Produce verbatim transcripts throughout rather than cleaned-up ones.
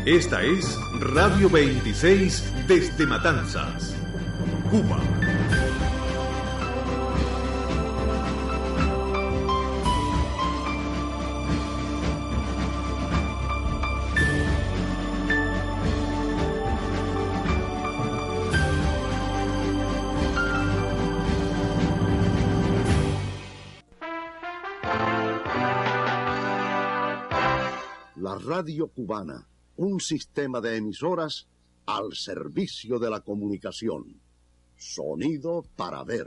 Esta es Radio veintiséis desde Matanzas, Cuba. La Radio Cubana, un sistema de emisoras al servicio de la comunicación. Sonido para ver.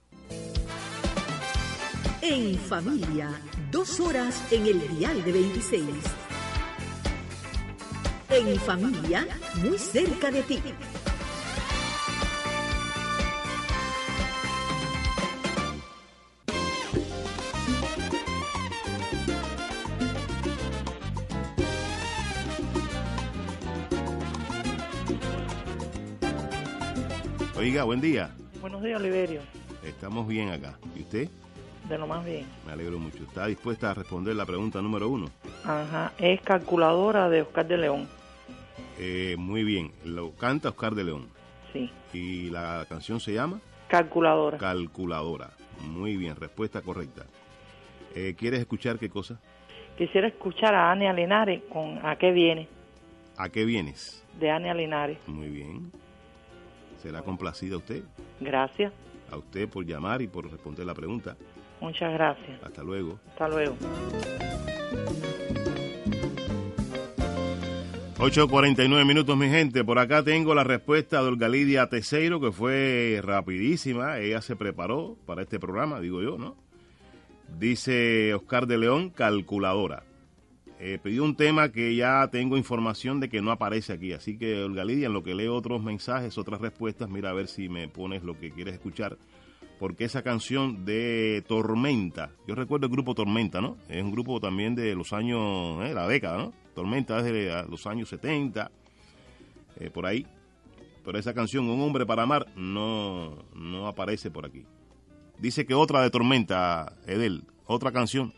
En familia, dos horas en el dial de veintiséis. En familia, muy cerca de ti. Oiga, buen día. Buenos días, Oliverio. Estamos bien acá. ¿Y usted? De lo más bien. Me alegro mucho. ¿Está dispuesta a responder la pregunta número uno? Ajá, es Calculadora de Oscar de León. Eh, muy bien. Lo canta Oscar de León. Sí. ¿Y la canción se llama? Calculadora. Calculadora. Muy bien, respuesta correcta. Eh, ¿Quieres escuchar qué cosa? Quisiera escuchar a Ania Linares con ¿A qué viene? ¿A qué vienes? De Ania Linares. Muy bien. ¿Será complacida usted? Gracias. A usted por llamar y por responder la pregunta. Muchas gracias. Hasta luego. Hasta luego. ocho cuarenta y nueve minutos, mi gente. Por acá tengo la respuesta de Olga Lidia Teixeiro, que fue rapidísima. Ella se preparó para este programa, digo yo, ¿no? Dice Oscar de León, calculadora. Eh, pidió un tema que ya tengo información de que no aparece aquí. Así que, Olga Lidia, en lo que leo otros mensajes, otras respuestas, mira a ver si me pones lo que quieres escuchar. Porque esa canción de Tormenta, yo recuerdo el grupo Tormenta, ¿no? Es un grupo también de los años, eh, la década, ¿no? Tormenta desde los años setenta, eh, por ahí. Pero esa canción, Un hombre para amar, no, no aparece por aquí. Dice que otra de Tormenta, Edel, otra canción.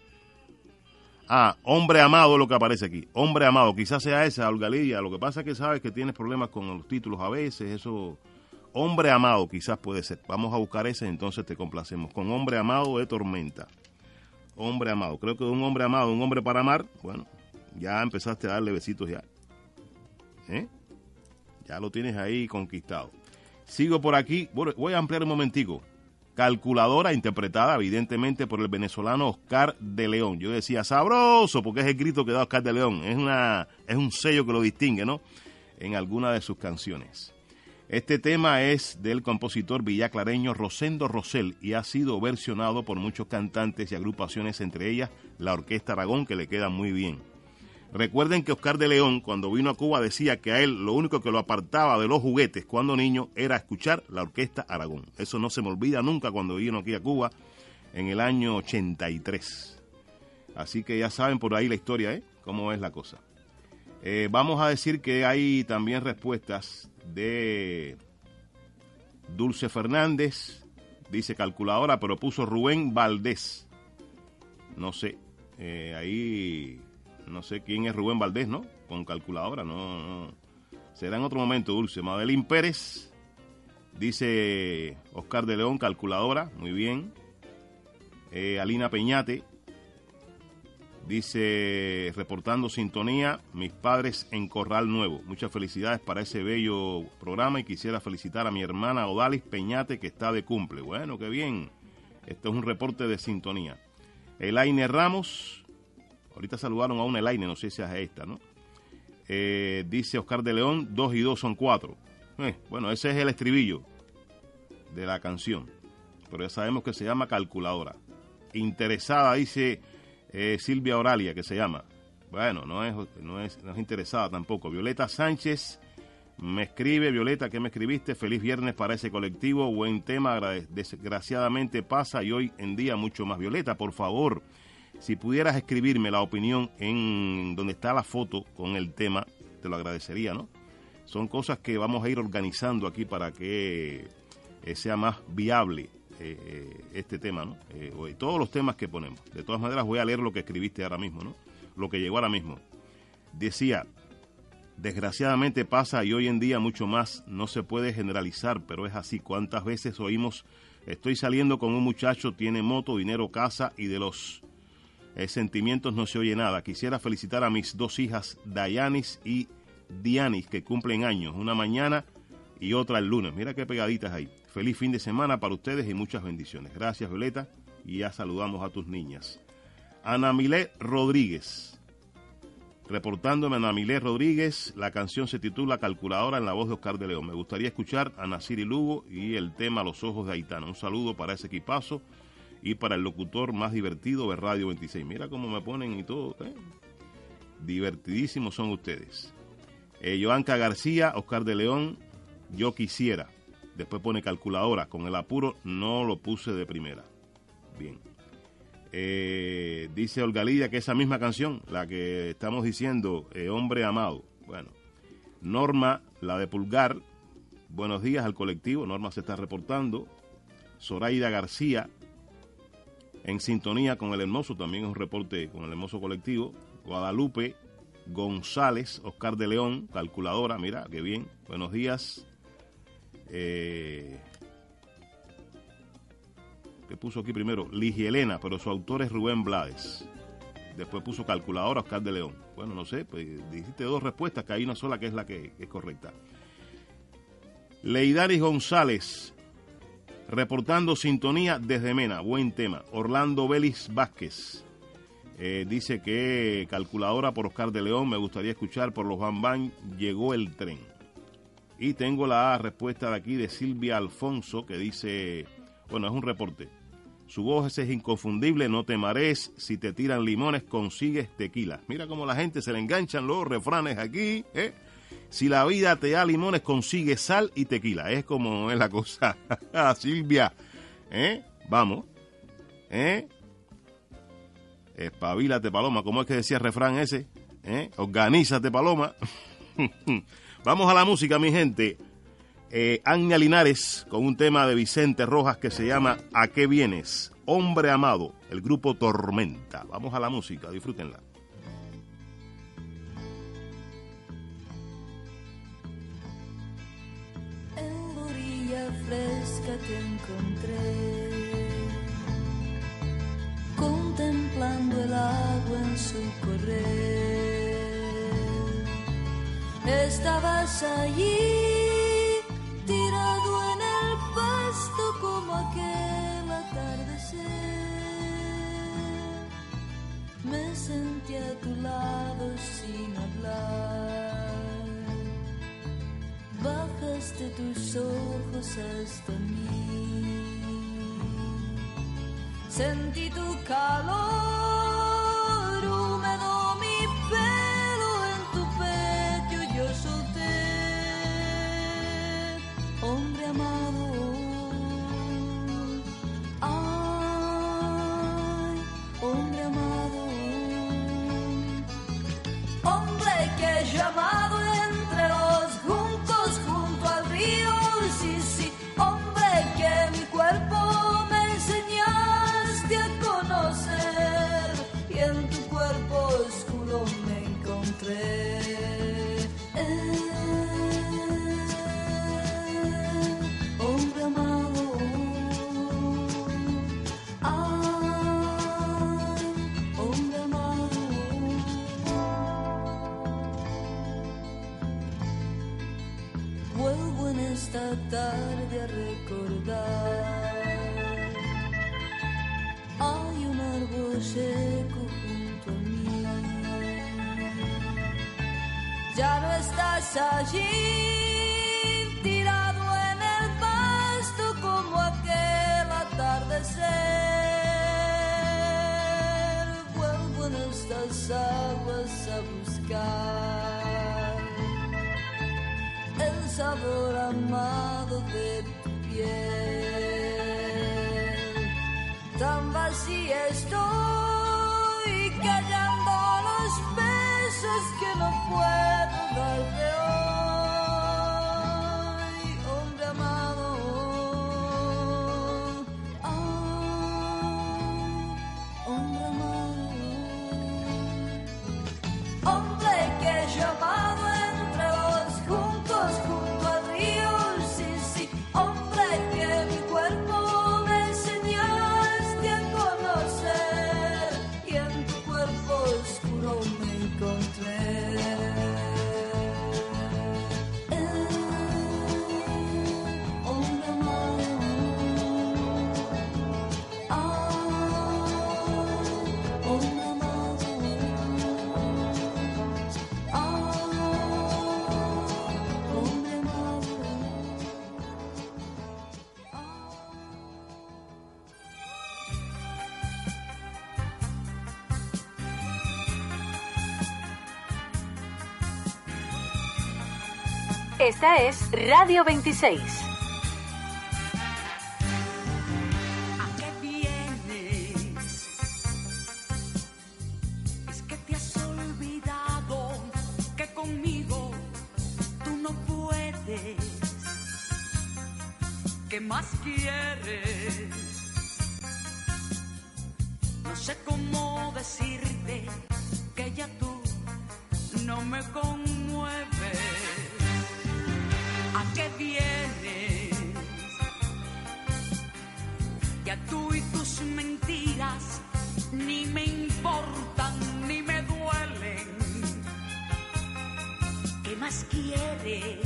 Ah, Hombre Amado es lo que aparece aquí. Hombre Amado, quizás sea esa, Olga Lidia. Lo que pasa es que sabes que tienes problemas con los títulos a veces, eso. Hombre Amado quizás puede ser. Vamos a buscar ese, entonces te complacemos. Con Hombre Amado de Tormenta. Hombre Amado. Creo que de un hombre amado, un hombre para amar, bueno, ya empezaste a darle besitos ya. ¿Eh? Ya lo tienes ahí conquistado. Sigo por aquí. Bueno, voy a ampliar un momentico. Calculadora, interpretada evidentemente por el venezolano Oscar de León. Yo decía sabroso porque es el grito que da Oscar de León. Es una es un sello que lo distingue, ¿no? En alguna de sus canciones. Este tema es del compositor villaclareño Rosendo Rosell y ha sido versionado por muchos cantantes y agrupaciones, entre ellas la Orquesta Aragón, que le queda muy bien. Recuerden que Oscar de León, cuando vino a Cuba, decía que a él lo único que lo apartaba de los juguetes cuando niño era escuchar la Orquesta Aragón. Eso no se me olvida nunca cuando vino aquí a Cuba en el año ochenta y tres. Así que ya saben por ahí la historia, ¿eh? Cómo es la cosa. Eh, vamos a decir que hay también respuestas de Dulce Fernández, dice calculadora, pero puso Rubén Valdés. No sé, eh, ahí... No sé quién es Rubén Valdés, ¿no? Con calculadora, no, no. Será en otro momento, Dulce. Madeline Pérez, dice Oscar de León, calculadora, muy bien. Eh, Alina Peñate, dice, reportando sintonía, mis padres en Corral Nuevo. Muchas felicidades para ese bello programa y quisiera felicitar a mi hermana Odalis Peñate, que está de cumple. Bueno, qué bien. Esto es un reporte de sintonía. Elaine Ramos... Ahorita saludaron a una Elaine, no sé si es esta, ¿no? Eh, dice Oscar de León, dos y dos son cuatro. Eh, bueno, ese es el estribillo de la canción. Pero ya sabemos que se llama Calculadora. Interesada, dice eh, Silvia Oralia, que se llama. Bueno, no es, no, es, no es interesada tampoco. Violeta Sánchez me escribe. Violeta, ¿qué me escribiste? Feliz viernes para ese colectivo. Buen tema, desgraciadamente pasa y hoy en día mucho más. Violeta, por favor, si pudieras escribirme la opinión en donde está la foto con el tema, te lo agradecería, ¿no? Son cosas que vamos a ir organizando aquí para que eh, sea más viable eh, eh, este tema, ¿no? Eh, todos los temas que ponemos. De todas maneras voy a leer lo que escribiste ahora mismo, ¿no? Lo que llegó ahora mismo. Decía, Desgraciadamente pasa y hoy en día mucho más. No se puede generalizar, pero es así. ¿Cuántas veces oímos, estoy saliendo con un muchacho, tiene moto, dinero, casa, y de los eh, sentimientos no se oye nada? Quisiera felicitar a mis dos hijas, Dayanis y Dianis, que cumplen años, una mañana y otra el lunes. Mira qué pegaditas ahí. Feliz fin de semana para ustedes y muchas bendiciones. Gracias, Violeta, y ya saludamos a tus niñas. Ana Milé Rodríguez. Reportándome Ana Milé Rodríguez, la canción se titula Calculadora en la voz de Oscar de León. Me gustaría escuchar a Naciri Lugo y el tema Los Ojos de Aitana. Un saludo para ese equipazo y para el locutor más divertido de Radio veintiséis. Mira cómo me ponen y todo, ¿eh? Divertidísimos son ustedes. Eh, Joanca García, Oscar de León, yo quisiera. Después pone calculadora. Con el apuro no lo puse de primera. Bien. Eh, dice Olga Lidia que esa misma canción, la que estamos diciendo, eh, Hombre Amado. Bueno, Norma, la de Pulgar, buenos días al colectivo. Norma se está reportando. Zoraida García, en sintonía con el hermoso, también es un reporte con el hermoso colectivo. Guadalupe González, Oscar de León, calculadora, mira, qué bien. Buenos días. Eh... que puso aquí primero, Ligia Elena, pero su autor es Rubén Blades. Después puso calculadora, Oscar de León. Bueno, no sé, pues dijiste dos respuestas, que hay una sola que es la que es correcta. Leidaris González, reportando sintonía desde Mena, buen tema. Orlando Vélez Vázquez, eh, dice que calculadora por Oscar de León, me gustaría escuchar por los Bam Bam, llegó el tren. Y tengo la respuesta de aquí de Silvia Alfonso, que dice, bueno, es un reporte. Su voz es inconfundible, no te marees, si te tiran limones consigues tequila. Mira cómo la gente se le enganchan los refranes aquí, ¿eh? Si la vida te da limones consigues sal y tequila. Es como es la cosa. Silvia, ¿eh? Vamos, ¿eh? Espabilate, Paloma. ¿Cómo es que decía el refrán ese? ¿Eh? Organízate, Paloma. Vamos a la música, mi gente. Eh, Anya Linares con un tema de Vicente Rojas que se llama ¿A qué vienes? Hombre Amado, el grupo Tormenta. Vamos a la música, disfrútenla. En la orilla fresca te encontré, contemplando el agua en su correr. Estabas allí, tirado en el pasto como aquel atardecer. Me senté a tu lado sin hablar. Bajaste tus ojos hasta mí. Sentí tu calor húmedo, mi pelo en tu pecho yo solté. Hombre amado, ay, hombre amado, hombre que he llamado entre los juncos junto al río, sí, sí, hombre que mi cuerpo me enseñaste a conocer y en tu cuerpo oscuro me encontré. Esta tarde a recordar, hay un árbol seco junto a mí. Ya no estás allí, tirado en el pasto como aquel atardecer. Vuelvo en estas aguas a buscar el sabor amado de tu piel. Tan vacía estoy, callando los besos que no puedo darte hoy. Hombre amado, ay, hombre amado, hombre que he llamado entre Esta es Radio veintiséis. ¿A qué vienes? Es que te has olvidado que conmigo tú no puedes. ¿Qué más quieres? No sé cómo decirte que ya tú no me conmueves. ¿A qué vienes? Ya tú y tus mentiras ni me importan ni me duelen. ¿Qué más quieres?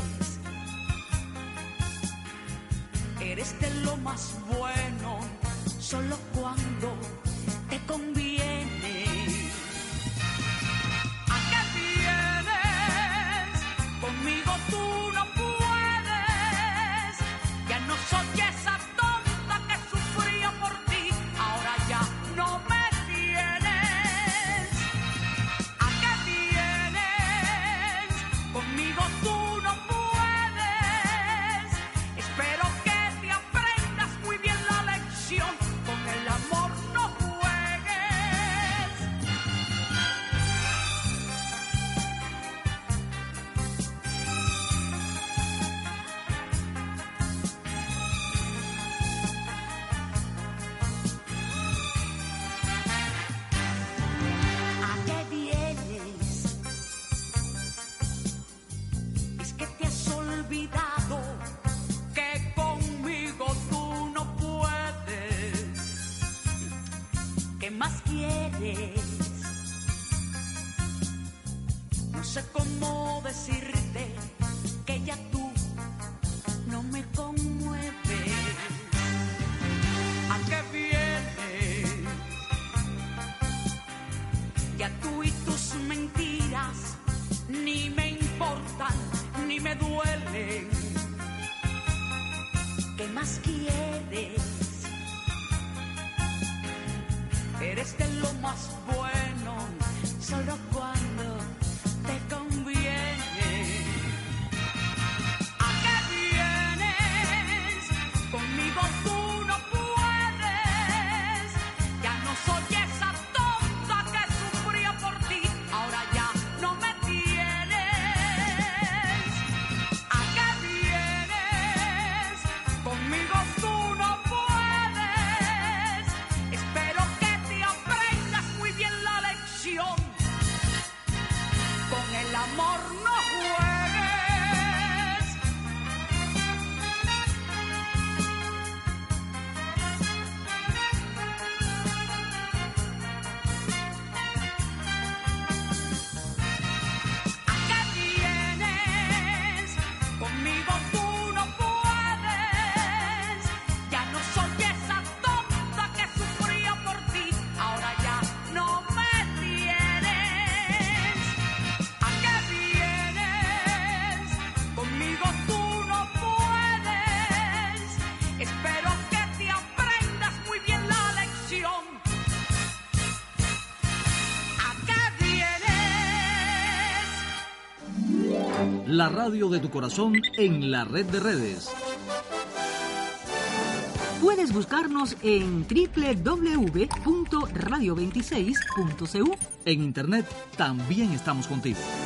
Eres de lo más bueno, solo cuando te conviene. ¿A qué vienes? Conmigo tú no puedes. Ya no soy esa tonta que sufría por ti. Ahora ya no me tienes. ¿A qué vienes? Conmigo tú no puedes. Espero que te aprendas muy bien la lección. Con el amor no juegues. ¿A qué vienes? Es que te has olvidado que conmigo tú no puedes. ¿Qué más quieres? No sé cómo decirte que ya tú no me conmueves. ¿A qué vienes? Ya tú y tus mentiras ni me importan ni me duelen. ¿Qué más quieres? Eres de lo más bueno, solo cuando te conviene. ¿A qué vienes? Conmigo tú no puedes. Ya no soy esa tonta que sufría por ti. Ahora ya no me tienes. ¿A qué vienes? Conmigo tú no puedes. Espero que te aprendas muy bien la lección. Con el amor no juegues. ¿A qué vienes? Conmigo tú no puedes. Ya no soy esa tonta que sufría por ti. Ahora ya no me tienes. ¿A qué vienes? Conmigo tú no puedes. Espero que te aprendas muy bien la lección. ¿A qué vienes? La radio de tu corazón en la red de redes. Puedes buscarnos en doble u doble u doble u punto radio veintiséis punto c u. En internet también estamos contigo.